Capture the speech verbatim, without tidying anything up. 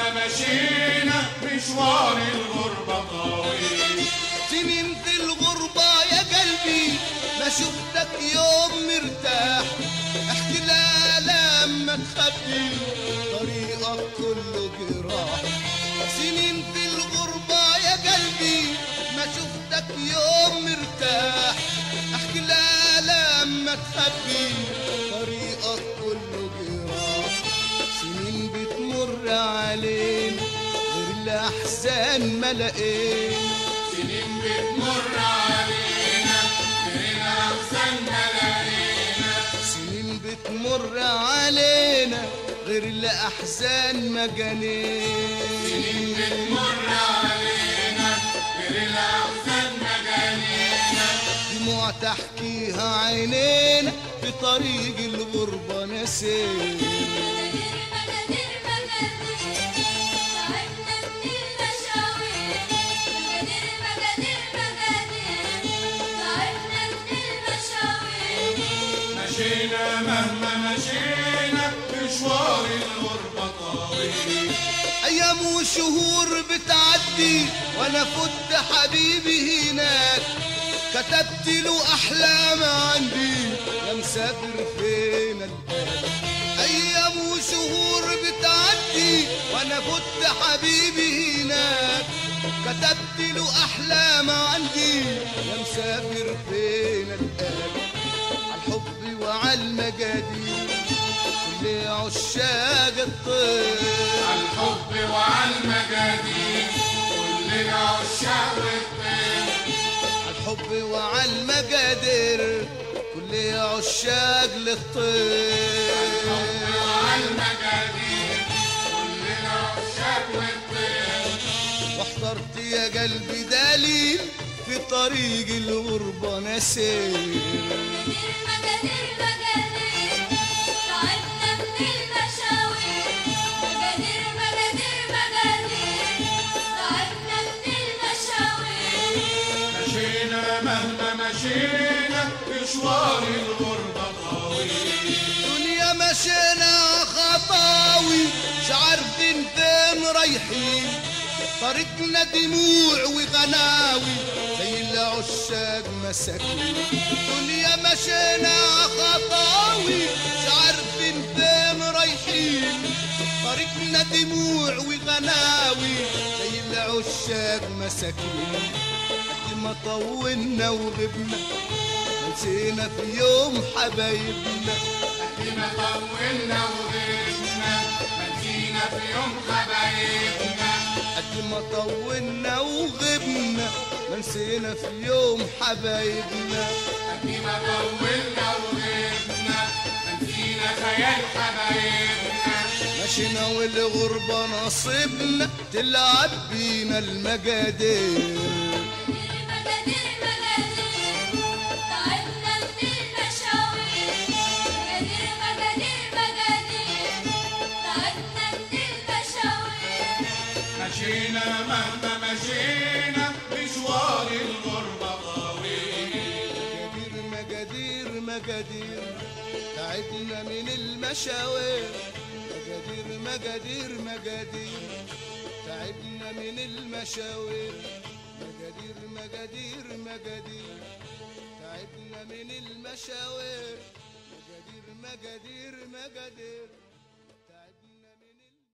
مهما مشينا مشوار الغربة طويل. سنين في الغربة يا قلبي ما شفتك يوم مرتاح، احكي لا لما تخبي طريقك كله جراح. سنين في الغربة يا قلبي ما شفتك يوم مرتاح، احكي لا لما تخبي طريقك كله جراح. سنين بتمر علينا غير الأحزان ما لقينا، سنين بتمر علينا غير الأحزان ما لقينا، سنين بتمر علينا غير الأحزان ما جنينا، سنين بتمر علينا غير الأحزان ما جنينا. دموع تحكيها عينينا في طريق الغربة نسينا. مشينا مهما مشينا مشوار الغربة طويل. أيام وشهور بتعدي وأنا فت حبيبي هناك، كتبت له أحلام عندي يا مسافر فين الآن. أيام وشهور بتعدي وأنا فت حبيبي هناك، كتبت له أحلام عندي يا مسافر فين الآن. عالحب وعالمجادير كل عشاق الطير، عالحب وعالمجادير كل عشاق الطير، عالحب وعالمجادير كل عشاق للطير. عالحب وعالمجادير كل عشاق الطير. واحترت يا قلبي دليل في طريق الغربة نسير. مشينا مهما مشينا مشوار الغربة طويل. دنيا مشينا خطاوي مش عارفين فين رايحين، طريقنا دموع وغناوي زي العشاق مساكين. دنيا مشينا خطاوي مش عارفين فين رايحين، طريقنا دموع وغناوي زي العشاق مساكين. قد ما طولنا وغبنا نسينا في يوم حبايبنا، قد ما طولنا وغبنا نسينا في يوم حبايبنا، قد ما طولنا وغبنا ما نسينا في يوم حبايبنا. قد ما طولنا وغبنا نسينا خيال حبايبنا. مشينا والغربة نصيبنا تلعب بينا المجادير. مشينا مهما مشينا مشوار الغربة طويل. مجادير مجادير تعبنا من المشاوير، مجادير مجادير مجادير تعبنا من المشاوير، مجادير مجادير مجادير تعبنا من المشاوير، مجادير مجادير مجادير